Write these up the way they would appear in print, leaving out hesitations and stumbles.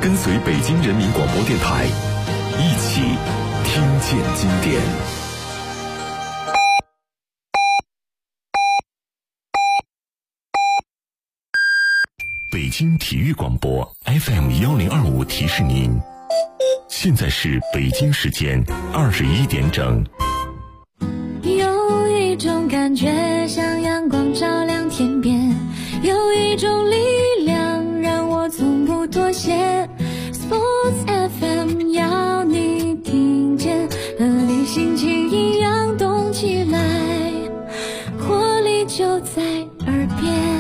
跟随北京人民广播电台，一起听见经典。北京体育广播 FM1025提示您，现在是北京时间21点整。 有一种感觉像阳光照亮天边，有一种力量让我从不妥协。 Sports FM 要你听见，和你心情一样动起来，活力就在耳边。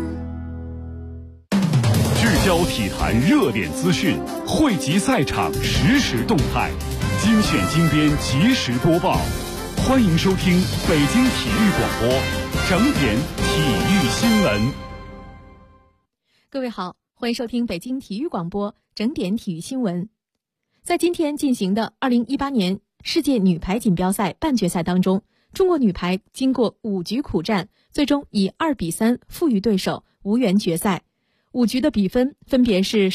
聚焦体坛热点资讯，汇集赛场实时动态，精选精编及时播报。欢迎收听北京体育广播整点体育新闻。 各位好，欢迎收听北京体育广播整点体育新闻。在今天进行的2018年世界女排锦标赛半决赛当中，中国女排经过5局苦战，最终以2-3负于对手，无缘决赛。5局的比分分别是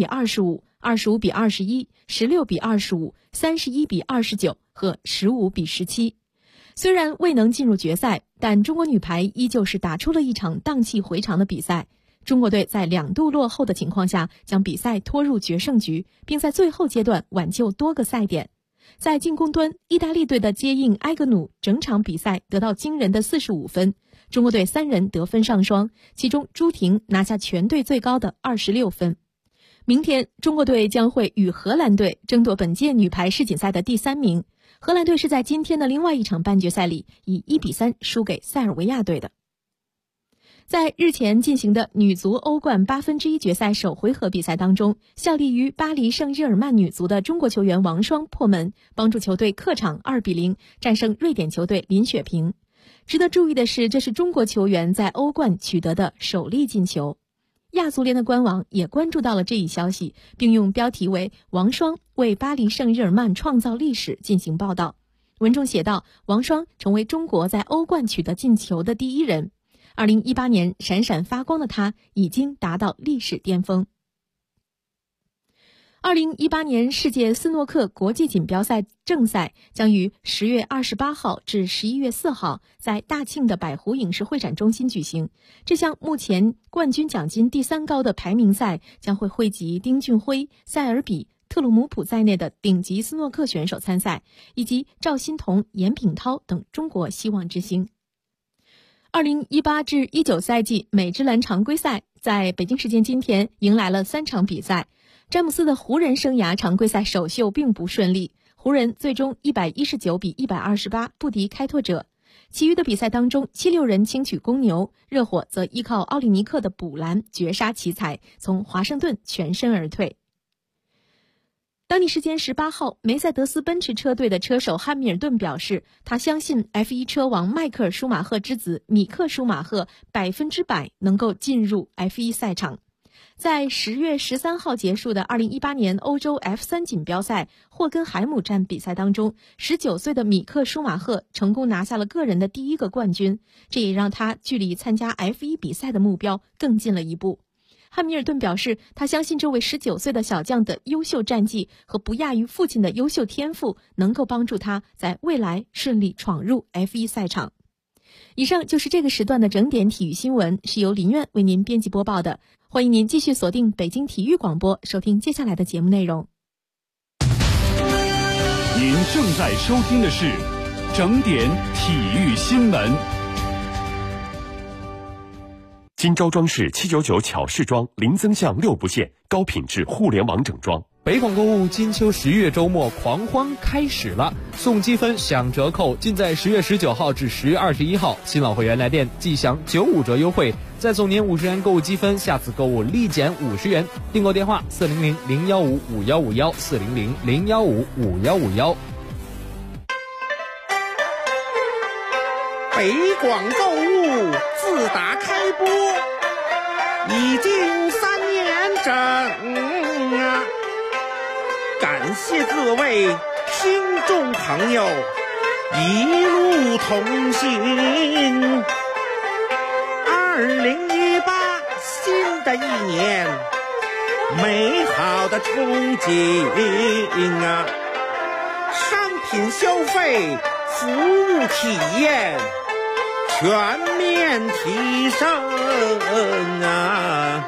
18-25、25-21、16-25、31-29和15-17。虽然未能进入决赛，但中国女排依旧是打出了一场荡气回肠的比赛。中国队在2度落后的情况下，将比赛拖入决胜局，并在最后阶段挽救多个赛点。在进攻端，意大利队的接应埃格努整场比赛得到惊人的45分，中国队3人得分上双，其中朱婷拿下全队最高的26分。明天，中国队将会与荷兰队争夺本届女排世锦赛的第3名。荷兰队是在今天的另外一场半决赛里以1-3输给塞尔维亚队的。在日前进行的女足欧冠1/8决赛首回合比赛当中，效力于巴黎圣日耳曼女足的中国球员王霜破门，帮助球队客场2-0战胜瑞典球队林雪平。值得注意的是，这是中国球员在欧冠取得的首粒进球。亚足联的官网也关注到了这一消息，并用标题为“王霜为巴黎圣日耳曼创造历史”进行报道。文中写道，王霜成为中国在欧冠取得进球的第1人。2018年闪闪发光的他已经达到历史巅峰。2018年世界斯诺克国际锦标赛正赛将于10月28号至11月4号在大庆的百湖影视会展中心举行。这项目前冠军奖金第3高的排名赛将会汇集丁俊晖、塞尔比、特鲁姆普在内的顶级斯诺克选手参赛，以及赵欣彤、严炳涛等中国希望之星。2018至19赛季美职篮常规赛在北京时间今天迎来了3场比赛。詹姆斯的湖人生涯常规赛首秀并不顺利，湖人最终119-128不敌开拓者。其余的比赛当中，76人轻取公牛，热火则依靠奥利尼克的补篮绝杀奇才，从华盛顿全身而退。当地时间18号，梅赛德斯奔驰车队的车手汉密尔顿表示，他相信 F1 车王迈克尔舒马赫之子米克舒马赫100%能够进入 F1 赛场。在10月13号结束的2018年欧洲 F3 锦标赛霍根海姆站比赛当中，19岁的米克舒马赫成功拿下了个人的第1个冠军，这也让他距离参加 F1 比赛的目标更近了一步。汉密尔顿表示，他相信这位19岁的小将的优秀战绩和不亚于父亲的优秀天赋能够帮助他在未来顺利闯入 F1 赛场。以上就是这个时段的整点体育新闻，是由林苑为您编辑播报的。欢迎您继续锁定北京体育广播，收听接下来的节目内容。 您正在收听的是整点体育新闻。 金招装饰799巧饰装，零增项6不限，高品质互联网整装。 北广购物金秋10月周末狂欢开始了，送积分享折扣，尽在10月19号至10月21号。新老会员来电即享95折优惠，再送您50元购物积分，下次购物立减50元。订购电话400-015-5151，400-015-5151。 北广购物自打开播已经3年整啊，感谢各位听众朋友一路同行。2018新的一年， 美好的憧憬啊！商品消费、服务体验全面提升啊！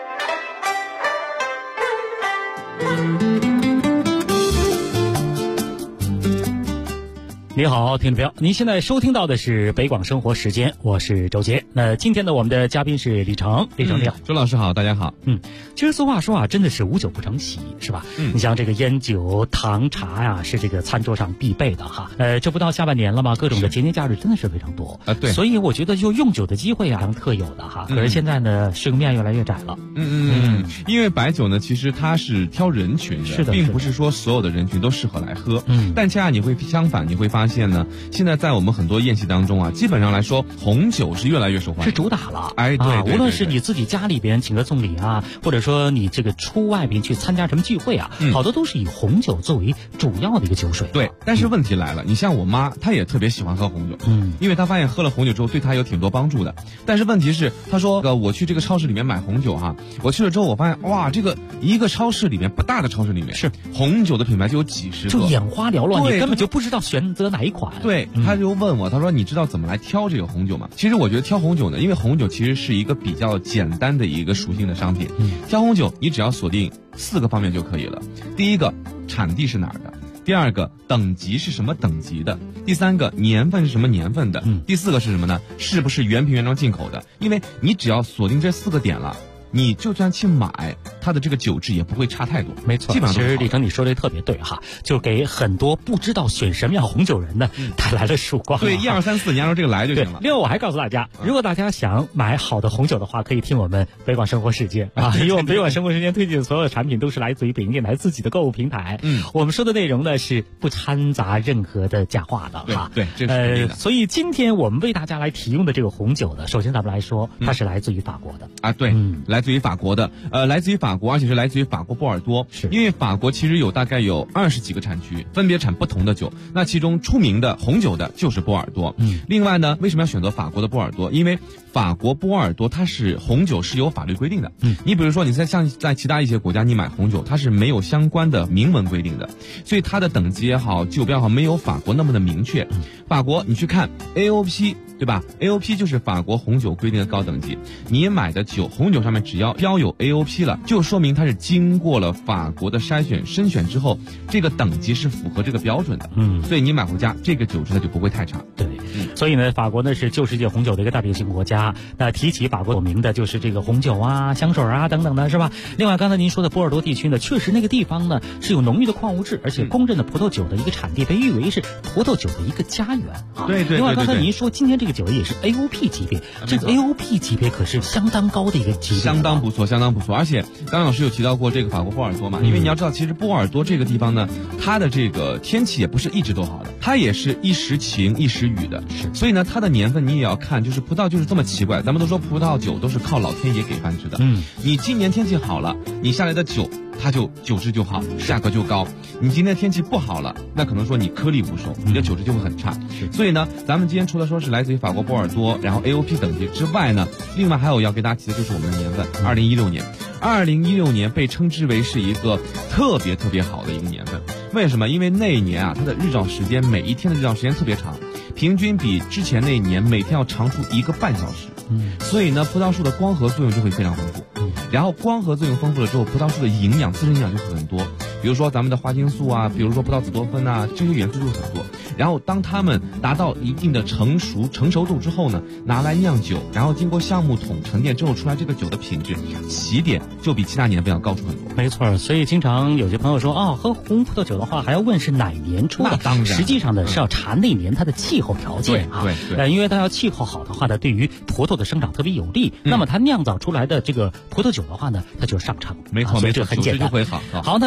你好，听众朋友，您现在收听到的是北广生活时间，我是周杰。那今天呢，我们的嘉宾是李成，李成你好， 周老师好，大家好。 其实俗话说啊，真的是无酒不成席，是吧？你像这个烟酒糖茶呀，是这个餐桌上必备的哈。这不到下半年了吗？各种的节年假日真的是非常多啊。对，所以我觉得就用酒的机会啊，特有的哈。可是现在呢，生面越来越窄了。 因为白酒呢，其实它是挑人群的， 是的， 并不是说所有的人群都适合来喝。但恰恰你会相反，你会发现呢，现在在我们很多宴席当中啊，基本上来说，红酒是越来越受欢迎， 是主打了。 哎，对， 无论是你自己家里边请客送礼啊，或者说你这个出外边去参加什么聚会啊，好多都是以红酒作为主要的一个酒水。 对，但是问题来了，你像我妈，她也特别喜欢喝红酒，因为她发现喝了红酒之后对她有挺多帮助的。但是问题是，她说我去这个超市里面买红酒哈，我去了之后我发现哇，这个一个超市里面不大的超市里面是红酒的品牌就有几十个， 就眼花缭乱，你根本就不知道选择哪一款。 对，他就问我，他说你知道怎么来挑这个红酒吗？其实我觉得挑红酒呢，因为红酒其实是一个比较简单的一个属性的商品，挑红酒你只要锁定4个方面就可以了。第一个，产地是哪儿的；第二个，等级是什么等级的；第三个，年份是什么年份的；第4个是什么呢？是不是原品原装进口的？因为你只要锁定这4个点了，你就算去买它的这个酒质也不会差太多。 没错， 基本上其实李成你说的特别对哈，就给很多不知道选什么样红酒人呢带来了曙光。 对，1、2、3、4，你按照这个来就行了。 另外我还告诉大家，如果大家想买好的红酒的话，可以听我们北广生活时间啊，因为我们北广生活时间推荐的所有的产品都是来自于北京电台自己的购物平台。我们说的内容呢是不掺杂任何的假话的哈。 对，这是所以今天我们为大家来提供的这个红酒呢，首先咱们来说，它是来自于法国的啊，对，来自于法国的。来自于法国，而且是来自于法国波尔多。是因为法国其实大概有20几个产区，分别产不同的酒。那其中出名的红酒的就是波尔多。另外呢，为什么要选择法国的波尔多？因为法国波尔多它是红酒是有法律规定的。你比如说你在其他一些国家你买红酒，它是没有相关的明文规定的，所以它的等级也好，酒标也好，没有法国那么的明确。法国你去看 AOP。对吧 ？AOP 就是法国红酒规定的高等级。你买的酒，红酒上面只要标有 AOP 了，就说明它是经过了法国的筛选之后，这个等级是符合这个标准的。所以你买回家，这个酒质它就不会太差。 对，所以呢，法国呢是旧世界红酒的一个代表性国家。那提起法国有名的就是这个红酒啊、香水啊等等的，是吧？另外，刚才您说的波尔多地区呢，确实那个地方呢是有浓郁的矿物质，而且公认的葡萄酒的一个产地，被誉为是葡萄酒的一个家园啊。 对。 另外，刚才您说今天这个酒也是 AOP 级别，这个 AOP 级别可是相当高的一个级别， 相当不错。而且刚刚老师有提到过这个法国波尔多嘛，因为你要知道，其实波尔多这个地方呢，它的这个天气也不是一直都好的，它也是一时晴一时雨的。所以呢，它的年份你也要看，就是葡萄就是这么奇怪。咱们都说葡萄酒都是靠老天爷给饭吃的。你今年天气好了，你下来的酒它就酒质就好，价格就高。你今天天气不好了，那可能说你颗粒无收，你的酒质就会很差。所以呢，咱们今天除了说是来自于法国波尔多，然后 AOP 等级之外呢，另外还有要给大家提的就是我们的年份，2016年。2016年被称之为是一个特别好的一个年份。为什么？因为那一年啊，它的日照时间每一天的日照时间特别长，平均比之前那一年每天要长出1个半小时。所以呢，葡萄树的光合作用就会非常丰富。然后光合作用丰富了之后，葡萄树的营养、自身营养就会很多。比如说咱们的花青素啊，比如说葡萄紫多酚啊，这些元素就会很多。然后当它们达到一定的成熟度之后呢，拿来酿酒，然后经过橡木桶沉淀之后出来这个酒的品质起点就比其他年份要高出很多。 没错，所以经常有些朋友说喝红葡萄酒的话还要问是哪年出的， 那当然实际上呢是要查那年它的气候条件啊。 对， 因为它要气候好的话呢，对于葡萄的生长特别有利。那么它酿造出来的这个葡萄酒的话呢，它就上乘。 没错， 这很简单， 就会好。 好，那今天呢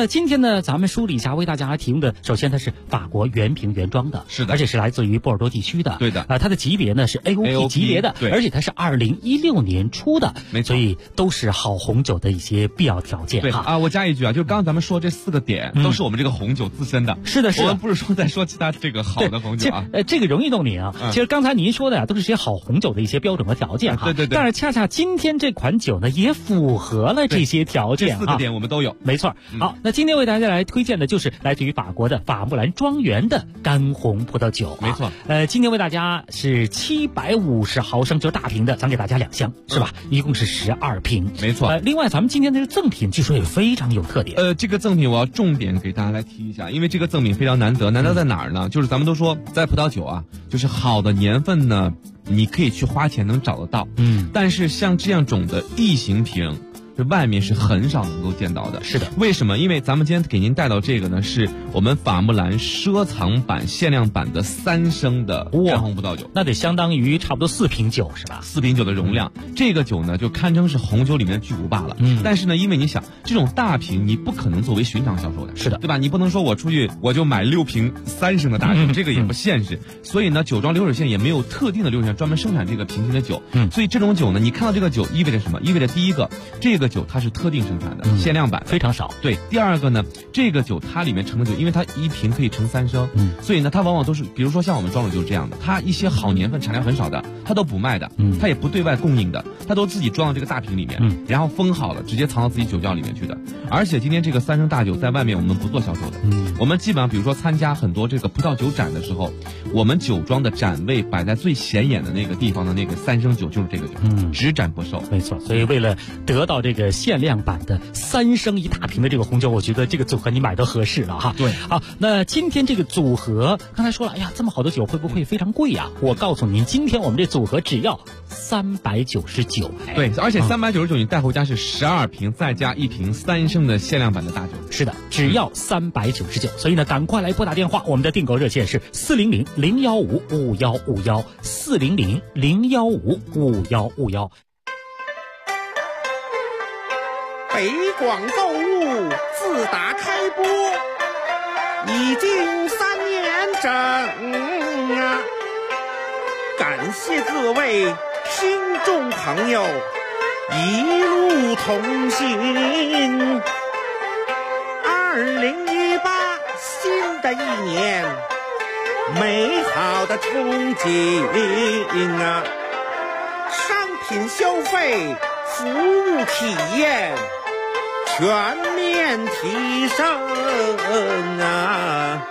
呢，咱们梳理一下，为大家提供的，首先它是法国原瓶原装的， 是的， 而且是来自于波尔多地区的， 对的。 它的级别呢是 AOP 级别的， 对， 而且它是2016年出的， 没错， 所以都是好红酒的一些必要条件。 对啊，我加一句啊，就是刚刚咱们说这4个点都是我们这个红酒自身的， 是的，是的， 我们不是说在说其他这个好的红酒啊。 这个容易懂你啊。其实刚才您说的呀，都是些好红酒的一些标准和条件哈。 对对对。 但是恰恰今天这款酒呢，也符合了这些条件。 这4个点我们都有， 没错。好，那今天为大家来推荐的就是来自于法国的法木兰庄园的干红葡萄酒。 没错。 今天为大家是750毫升，就是大瓶的，咱给大家2箱，是吧？一共是12瓶。 没错。 另外，咱们今天的赠品据说也非常有特点。 这个赠品我要重点给大家来提一下，因为这个赠品非常难得，难得在哪儿呢？就是咱们都说在葡萄酒啊，就是好的年份呢，你可以去花钱能找得到，但是像这样种的异形瓶，这外面是很少能够见到的。 是的， 为什么？因为咱们今天给您带到这个呢，是我们法木兰收藏版限量版的3升的干红葡萄酒， 那得相当于差不多4瓶酒是吧 ？4瓶酒的容量，这个酒呢就堪称是红酒里面的巨无霸了。但是呢，因为你想这种大瓶，你不可能作为寻常销售的， 是的， 对吧？你不能说我出去我就买6瓶3升的大酒，这个也不现实。所以呢，酒庄流水线也没有特定的流水线专门生产这个瓶型的酒。所以这种酒呢，你看到这个酒意味着什么？意味着第一个，这个酒它是特定生产的，限量版的， 非常少。 对，第二个呢，这个酒它里面盛的酒，因为它一瓶可以盛3升，所以呢，它往往都是，比如说像我们庄主就是这样的，它一些好年份产量很少的，它都不卖的，它也不对外供应的，它都自己装到这个大瓶里面，然后封好了，直接藏到自己酒窖里面去的。而且今天这个3升大酒在外面我们不做销售的，我们基本上比如说参加很多这个葡萄酒展的时候，我们酒庄的展位摆在最显眼的那个地方的那个3升酒就是这个酒，只展不售。 没错，所以为了得到这个限量版的3升一大瓶的这个红酒，我觉得这个组合你买都合适了哈。 对， 好，那今天这个组合刚才说了，哎呀，这么好的酒会不会非常贵呀？我告诉您，今天我们这组合只要399。 对，而且399你带回家是12瓶，再加1瓶3升的限量版的大酒。 是的，只要399。所以呢，赶快来拨打电话，我们的订购热线是400-015-5151，400-015-5151。 北广购物自打开播已经3年整啊，感谢各位听众朋友一路同行。2018新的一年，美好的憧憬啊，商品消费、服务体验全面提升啊！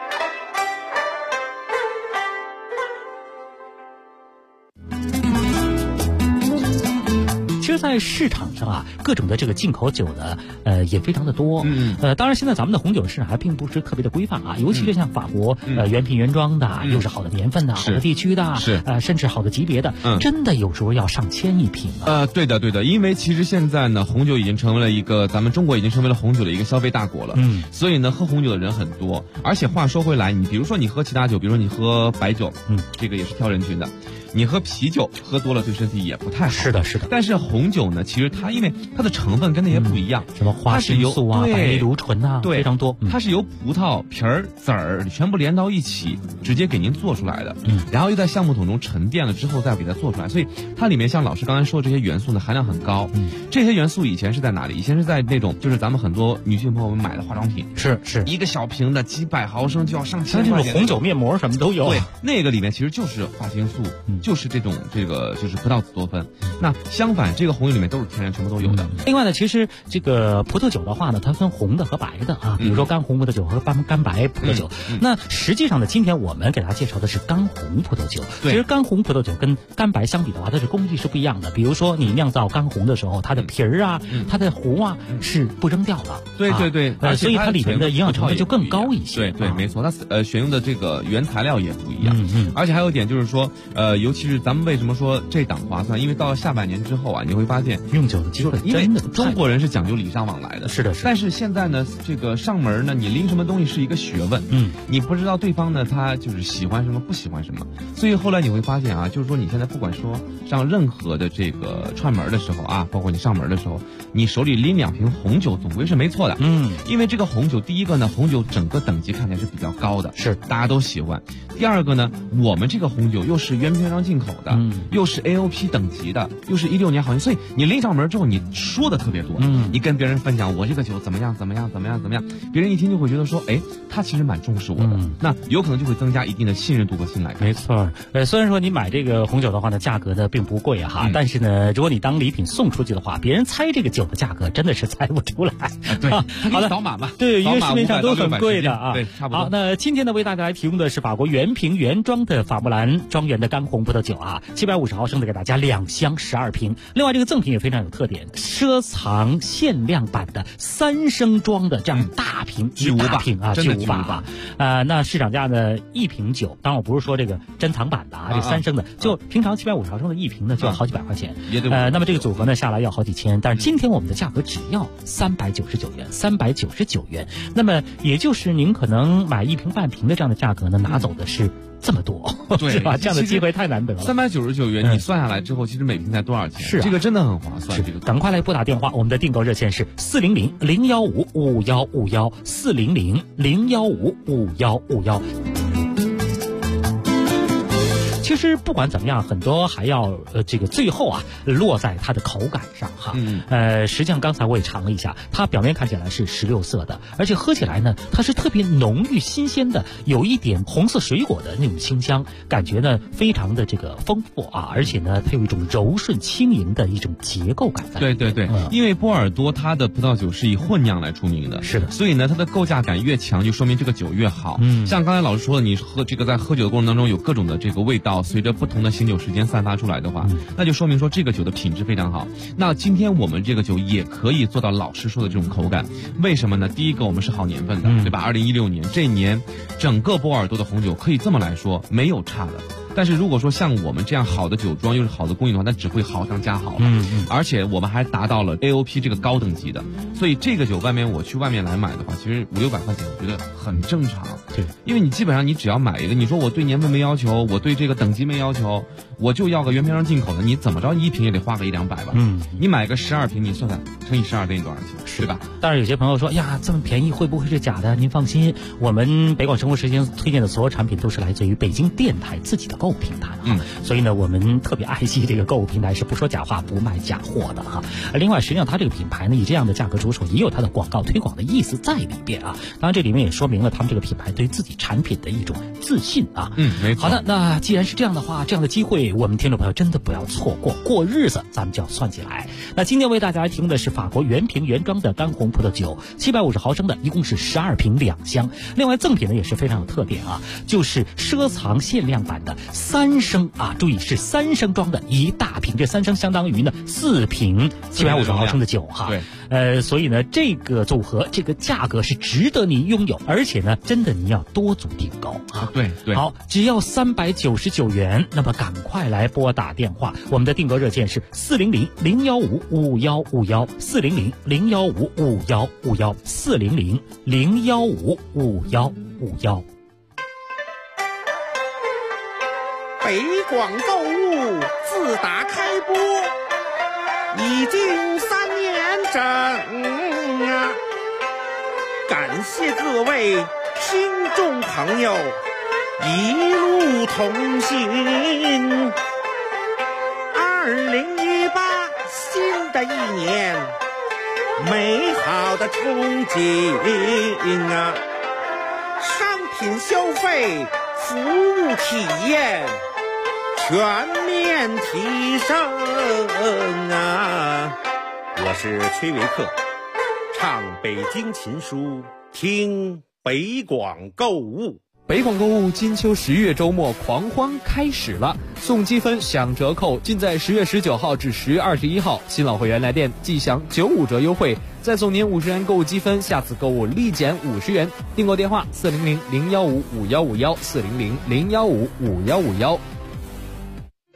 其实，在市场上啊，各种的这个进口酒呢，也非常的多。当然，现在咱们的红酒市场还并不是特别的规范啊，尤其是像法国，原瓶原装的，又是好的年份的，好的地区的，甚至好的级别的，真的有时候要上千一瓶啊。 对的，因为其实现在呢，红酒已经成为了一个咱们中国已经成为了红酒的一个消费大国了。所以呢，喝红酒的人很多。而且话说回来，你比如说你喝其他酒，比如说你喝白酒，这个也是挑人群的。你喝啤酒喝多了对身体也不太好。 是的。 但是红酒呢，其实它因为它的成分跟那些不一样， 什么花青素啊、白藜芦醇啊，非常多。 它是由葡萄皮儿、籽儿全部连到一起，直接给您做出来的。然后又在橡木桶中沉淀了之后再给它做出来，所以它里面像老师刚才说的这些元素呢，含量很高。这些元素以前是在哪里？以前是在那种就是咱们很多女性朋友们买的化妆品， 是一个小瓶的几百毫升就要上千块钱， 红酒面膜什么都有。 对，那个里面其实就是花青素，就是这种就是葡萄紫多酚。那相反，这个红酒里面都是天然，全部都有的。 另外呢，其实这个葡萄酒的话呢，它分红的和白的啊，比如说干红葡萄酒和干白葡萄酒。那实际上呢，今天我们给大家介绍的是干红葡萄酒。其实干红葡萄酒跟干白相比的话，它的工艺是不一样的。比如说你酿造干红的时候，它的皮儿啊，它的核啊是不扔掉的。 对， 所以它里面的营养成分就更高一些。 对，没错，它选用的这个原材料也不一样。而且还有一点就是说，尤其是咱们为什么说这档划算？因为到了下半年之后啊，你会发现用酒的机会因为真的中国人是讲究礼尚往来的， 是的， 但是现在呢，这个上门呢，你拎什么东西是一个学问，你不知道对方呢他就是喜欢什么不喜欢什么，所以后来你会发现啊，就是说你现在不管说上任何的这个串门的时候啊，包括你上门的时候，你手里拎2瓶红酒总归是没错的，因为这个红酒第一个呢，红酒整个等级看起来是比较高的， 是大家都喜欢。第二个呢，我们这个红酒又是原瓶原装进口的，又是 AOP 等级的，又是16年好，所以你拎上门之后，你说的特别多，你跟别人分享我这个酒怎么样，别人一听就会觉得说，哎，他其实蛮重视我的，那有可能就会增加一定的信任度和信赖感。 没错，虽然说你买这个红酒的话呢，价格呢并不贵哈，但是呢，如果你当礼品送出去的话，别人猜这个酒的价格真的是猜不出来。 对， 好的， 扫码吧， 对，因为市面上都很贵的啊。 对，差不多。 好，那今天呢，为大家来提供的是法国原瓶原装的法穆兰庄园的干红葡萄酒啊，750毫升的给大家2箱12瓶。另外，这个赠品也非常有特点，收藏限量版的3升装的这样大瓶， 巨无霸啊， 真的巨无霸啊。那市场价呢，1瓶酒，当然我不是说这个珍藏版的啊，这3升的，就平常750毫升的1瓶呢，就要好几百块钱。那么这个组合呢下来要好几千，但是今天我们的价格只要399元。那么也就是您可能买1瓶半瓶的这样的价格呢，拿走的是这么多， 对， 是吧？这样的机会太难得了。 399元，你算下来之后，其实每瓶才多少钱？ 是、啊， 这个真的很划算。这个赶快来拨打电话，我们的订购热线是400-015-5151，400-015-5151。其实不管怎么样，很多还要这个最后啊落在它的口感上哈。实际上刚才我也尝了一下，它表面看起来是16色的，而且喝起来呢，它是特别浓郁新鲜的，有一点红色水果的那种清香，感觉呢非常的这个丰富啊，而且呢它有一种柔顺轻盈的一种结构感在。 对，因为波尔多它的葡萄酒是以混酿来出名的， 是的， 所以呢它的构架感越强，就说明这个酒越好。像刚才老师说的，你喝这个在喝酒的过程当中有各种的这个味道。随着不同的醒酒时间散发出来的话，那就说明说这个酒的品质非常好。那今天我们这个酒也可以做到老师说的这种口感，为什么呢？第一个，我们是好年份的，对吧？2016年这一年，整个波尔多的红酒可以这么来说，没有差的。但是如果说像我们这样好的酒庄又是好的工艺的话，那只会好上加好了。而且我们还达到了 AOP 这个高等级的，所以这个酒我去外面来买的话，其实500-600块钱，我觉得很正常。 对， 因为你基本上你只要买一个，你说我对年份没要求，我对这个等级没要求，我就要个原瓶上进口的，你怎么着1瓶也得花个100-200吧。你买个12瓶，你算算乘以12给你多少钱，对吧？ 但是有些朋友说呀，这么便宜会不会是假的？您放心，我们北广生活时间推荐的所有产品都是来自于北京电台自己的购物平台所以呢，我们特别爱惜这个购物平台，是不说假话，不卖假货的哈。另外，实际上它这个品牌呢，以这样的价格着手，也有它的广告推广的意思在里边啊。当然，这里面也说明了他们这个品牌对自己产品的一种自信啊。 没错。 好的，那既然是这样的话，这样的机会我们听众朋友真的不要错过，过日子咱们就要算起来。那今天为大家提供的是法国原瓶原装的干红葡萄酒，750毫升的，一共是12瓶2箱。另外赠品呢也是非常有特点啊，就是收藏限量版的3升啊，注意是3升装的一大瓶，这3升相当于呢4瓶750毫升的酒哈。 对， 所以呢这个组合这个价格是值得你拥有，而且呢真的你要多组订购啊。 对， 好，只要399元，那么赶快来拨打电话，我们的订购热线是400-015-5151，400-015-5151。 北广购物自打开播已经3年整啊，感谢各位听众朋友一路同行。2018新的一年，美好的憧憬啊，商品消费服务体验全面提升啊！我是崔维克，唱北京琴书，听北广购物。 北广购物金秋10月周末狂欢开始了，送积分享折扣，尽在10月19号至10月21号。新老会员来电即享95折优惠，再送您50元购物积分，下次购物立减50元。订购电话400-015-5151，400-015-5151。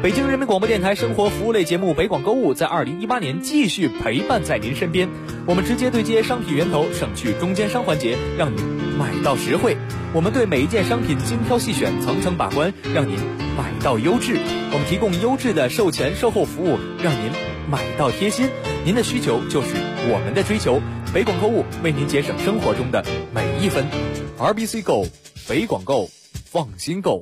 北京人民广播电台生活服务类节目北广购物在2018年继续陪伴在您身边。我们直接对接商品源头，省去中间商环节，让您买到实惠。我们对每一件商品精挑细选，层层把关，让您买到优质。我们提供优质的售前售后服务，让您买到贴心。您的需求就是我们的追求。北广购物为您节省生活中的每一分。RBC Go， 北广购，放心购。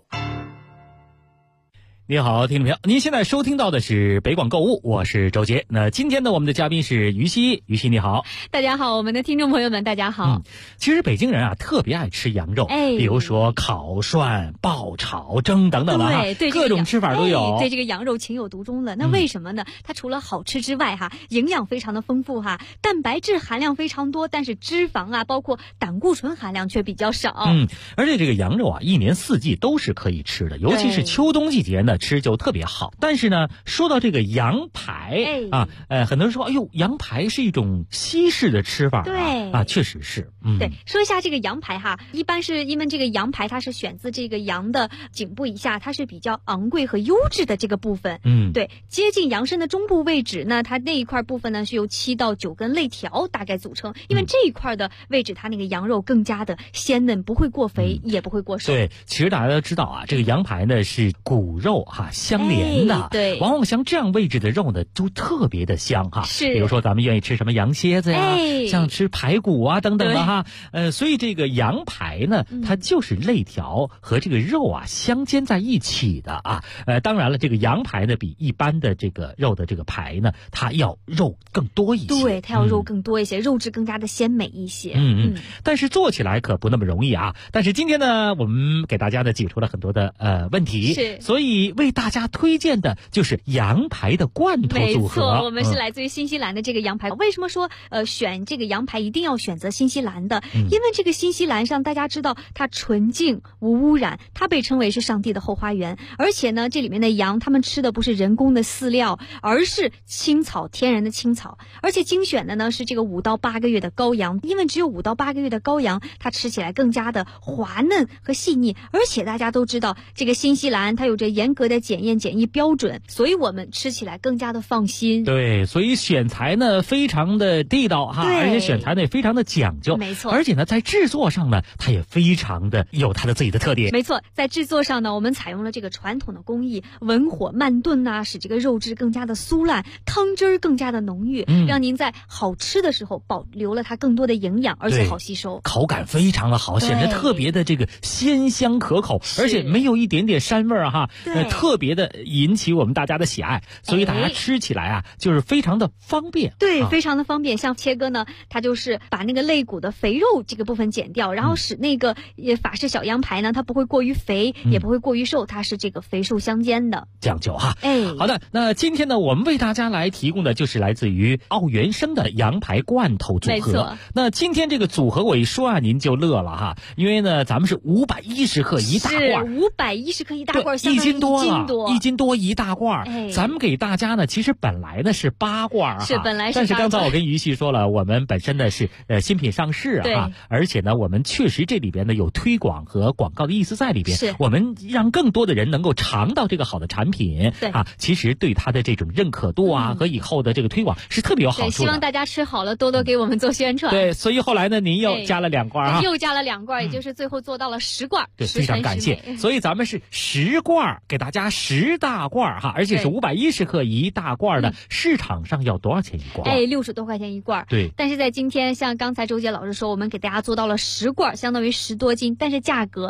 你好，听众朋友，您现在收听到的是北广购物，我是周杰。那今天呢，我们的嘉宾是于西，于西你好。 大家好，我们的听众朋友们大家好。 其实北京人啊特别爱吃羊肉，比如说烤涮、爆炒、蒸等等的哈， 对各种吃法都有。 对这个羊肉情有独钟了。那为什么呢？它除了好吃之外哈，营养非常的丰富哈，蛋白质含量非常多，但是脂肪啊包括胆固醇含量却比较少。 而且这个羊肉啊一年四季都是可以吃的，尤其是秋冬季节呢吃就特别好。但是呢，说到这个羊排很多人说，哎呦，羊排是一种西式的吃法，对啊，确实是。 对，说一下这个羊排哈，一般是因为这个羊排它是选自这个羊的颈部以下，它是比较昂贵和优质的这个部分。对，接近羊身的中部位置呢，它那一块部分呢是由7到9根肋条大概组成，因为这一块的位置，它那个羊肉更加的鲜嫩，不会过肥，也不会过瘦。 对，其实大家都知道啊，这个羊排呢是骨肉哈相连的， 对， 往往像这样位置的肉呢就特别的香哈。 是， 比如说咱们愿意吃什么羊蝎子呀，像吃排骨啊等等的哈。所以这个羊排呢，它就是肋条和这个肉啊相间在一起的啊。当然了，这个羊排呢比一般的这个肉的这个排呢，它要肉更多一些。 对，它要肉更多一些，肉质更加的鲜美一些。 但是做起来可不那么容易啊。但是今天呢，我们给大家呢解除了很多的问题， 是， 所以为大家推荐的就是羊排的罐头组合。 没错，我们是来自于新西兰的这个羊排。为什么说选这个羊排一定要选择新西兰的？因为这个新西兰上大家知道它纯净无污染，它被称为是上帝的后花园。而且呢，这里面的羊他们吃的不是人工的饲料，而是青草，天然的青草。而且精选的呢是这个5到8个月的羔羊，因为只有5到8个月的羔羊，它吃起来更加的滑嫩和细腻。而且大家都知道，这个新西兰它有着严格的检疫标准，所以我们吃起来更加的放心。 对，所以选材呢非常的地道哈，而且选材呢也非常的讲究。 没错， 而且呢在制作上呢，它也非常的有它的自己的特点。 没错，在制作上呢，我们采用了这个传统的工艺，文火慢炖啊，使这个肉质更加的酥烂，汤汁儿更加的浓郁，让您在好吃的时候保留了它更多的营养，而且好吸收， 口感非常的好，显得特别的这个鲜香可口，而且没有一点点膻味哈，特别的引起我们大家的喜爱，所以大家吃起来啊就是非常的方便。 对，非常的方便。像切割呢，它就是把那个肋骨的肥肉这个部分剪掉，然后使那个法式小羊排呢，它不会过于肥，也不会过于瘦，它是这个肥瘦相间的， 讲究哈。好的，那今天呢，我们为大家来提供的就是来自于奥原生的羊排罐头组合。 没错。 那今天这个组合我一说啊，您就乐了哈，因为呢，咱们是510克一大罐 ，510克一大罐， 一斤多了 ，1斤多一大罐。咱们给大家呢，其实本来呢是8罐哈， 是本来是8罐， 但是刚才我跟于西说了，我们本身呢是新品上市啊，而且呢我们确实这里边呢有推广和广告的意思在里边， 是我们让更多的人能够尝到这个好的产品，其实对它的这种认可度啊和以后的这个推广是特别有好处的。 希望大家吃好了多多给我们做宣传。 对，所以后来呢您又加了2罐啊， 又加了2罐，也就是最后做到了10罐。 对，非常感谢。所以咱们是10罐给大家10大罐哈，而且是510克一大罐的，市场上要多少钱一罐 ？60多块钱一罐。 对， 但是在今天像刚才周杰老师说，我们给大家做到了10罐，相当于10多斤，但是价格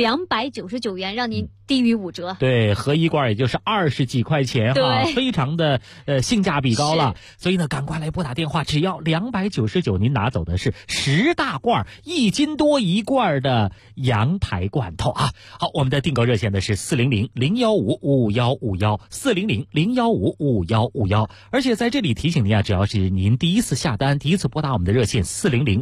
299元，让您低于5折。 对，合一罐也就是20几块钱哈，非常的性价比高了。所以呢，赶快来拨打电话，只要299，您拿走的是10大罐1斤多一罐的羊排罐头啊。好，我们的订购热线呢是400-015-5151，400-015-5151。而且在这里提醒您啊，只要是您第一次下单，第一次拨打我们的热线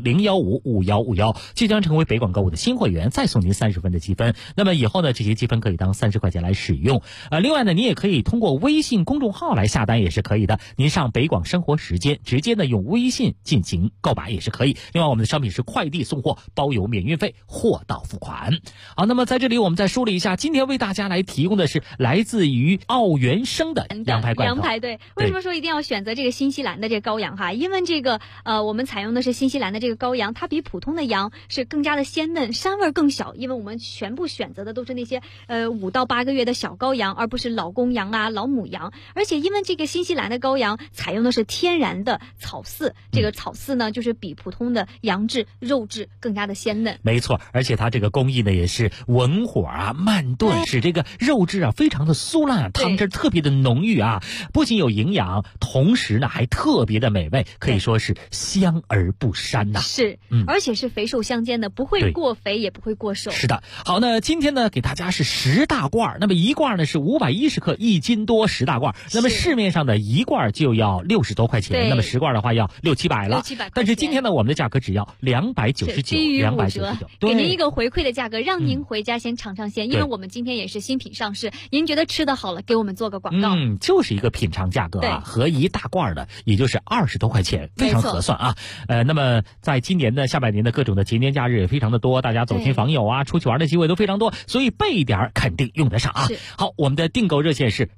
400-015-5151，就将成为北广购物的新会员，再送您30分的积分。那么以后呢，这些积分可以每当30块钱来使用。另外呢，你也可以通过微信公众号来下单也是可以的。您上北广生活时间，直接呢用微信进行购买也是可以。另外，我们的商品是快递送货，包邮免运费，货到付款。好，那么在这里我们再梳理一下，今天为大家来提供的是来自于奥原生的羊排罐头。 羊排对，为什么说一定要选择这个新西兰的这个羔羊哈？因为这个我们采用的是新西兰的这个羔羊，它比普通的羊是更加的鲜嫩，膻味更小。因为我们全部选择的都是那些5到8个月的小羔羊，而不是老公羊啊、老母羊。而且因为这个新西兰的羔羊采用的是天然的草饲，这个草饲呢就是比普通的羊质肉质更加的鲜嫩。 没错，而且它这个工艺呢也是文火啊慢炖，使这个肉质啊非常的酥烂，汤汁特别的浓郁啊，不仅有营养，同时呢还特别的美味，可以说是香而不膻呐。 是，而且是肥瘦相间的，不会过肥也不会过瘦。 是的。好，那今天呢给大家是10大罐，那么一罐呢是510克，1斤多10大罐，那么市面上的一罐就要60多块钱，那么10罐的话要600-700了。但是今天呢我们的价格只要299， 给您一个回馈的价格，让您回家先尝尝鲜，因为我们今天也是新品上市，您觉得吃的好了，给我们做个广告。 就是一个品尝价格啊，合一大罐的也就是20多块钱，非常合算啊。那么在今年的下半年的各种的节年假日也非常的多，大家走亲访友啊，出去玩的机会都非常多，所以备一点肯定用得上啊。好，我们的订购热线是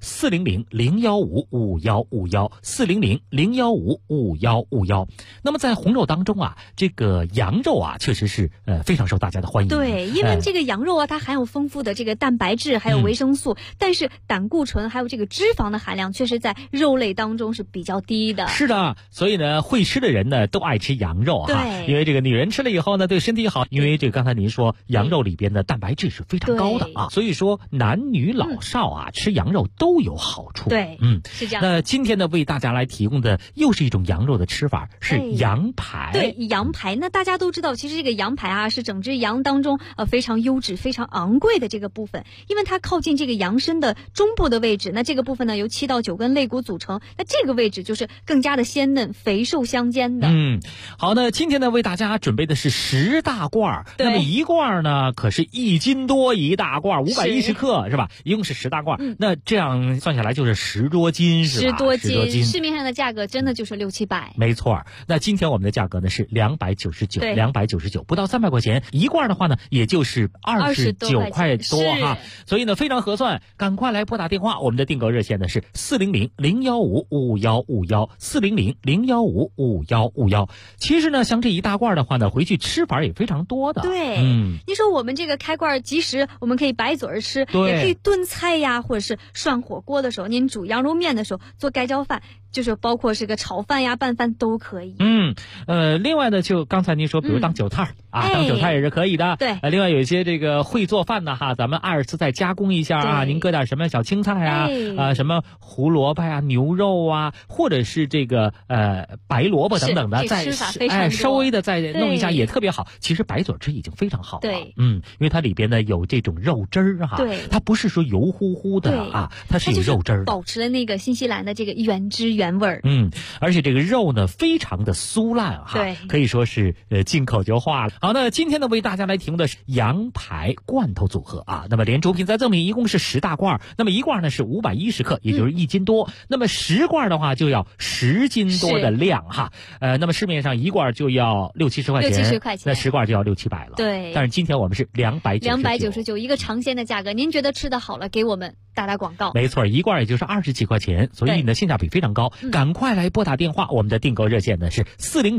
400-015-5151，400-015-5151。那么在红肉当中啊，这个羊肉啊确实是非常受大家的欢迎。 对，因为这个羊肉啊，它含有丰富的这个蛋白质，还有维生素，但是胆固醇还有这个脂肪的含量确实在肉类当中是比较低的。 是的，所以呢会吃的人呢都爱吃羊肉哈，因为这个女人吃了以后呢对身体好，因为这个刚才您说羊肉里边的蛋白质是非常高的啊，所以说男女老少啊吃羊肉都有好处。 对，是这样。 那今天呢为大家来提供的又是一种羊肉的吃法，是羊排。 对，羊排。那大家都知道，其实这个羊排啊是整只羊当中非常优质、非常昂贵的这个部分，因为它靠近这个羊身的中部的位置，那这个部分呢由7到9根肋骨组成，那这个位置就是更加的鲜嫩、肥瘦相间的。 好，那今天呢为大家准备的是10大罐，那么一罐呢可是1斤多一大罐，510克是吧？一共是10大罐，那这样算下来就是10多斤是吧？10多斤， 市面上的价格真的就是600-700。 没错，那今天我们的价格呢是299，不到300块钱一罐的话呢，也就是29块多哈，所以呢非常合算，赶快来拨打电话，我们的订购热线呢是400-015-5151，400-015-5151。其实呢像这一大罐的话呢，回去吃法也非常多的。 对，你说我们这个开罐即食，我们可以白嘴吃，也可以炖菜呀，或者是涮火锅的时候，您煮羊肉面的时候，做盖浇饭，就是包括是个炒饭呀、拌饭都可以。 另外呢，就刚才您说，比如当韭菜当韭菜也是可以的。 对， 另外有一些这个会做饭的哈，咱们2次再加工一下啊，您搁点什么小青菜啊，什么胡萝卜啊、牛肉啊，或者是这个白萝卜等等的，再稍微的再弄一下也特别好。其实白嘴吃已经非常好了。 对， 因为它里边呢有这种肉汁儿哈，它不是说油乎乎的啊，它是有肉汁儿的， 保持了那个新西兰的这个原汁原味儿。 而且这个肉呢非常的酥烂哈，可以说是进口就化了。好，那今天呢为大家来提供的是羊排罐头组合啊，那么连主品再赠品一共是10大罐，那么一罐呢是510克，也就是1斤多，那么10罐的话就要10斤多的量哈。那么市面上一罐就要60-70块钱，那10罐就要600-700了。 对， 但是今天我们是299， 一个尝鲜的价格，您觉得吃的好了，给我们打广告。 没错，一罐也就是20几块钱，所以呢性价比非常高，赶快来拨打电话，我们的订购热线呢是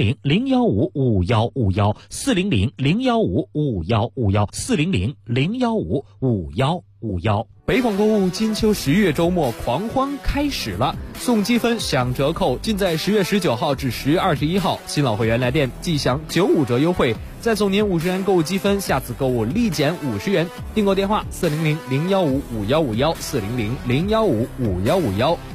400-015-5151，400-015-5151，400-015-5151。 北广购物金秋10月周末狂欢开始了，送积分享折扣尽在10月19号至10月21号，新老会员来电即享95折优惠，再送您50元购物积分，下次购物立减50元。订购电话400-015-5151，400-015-5151。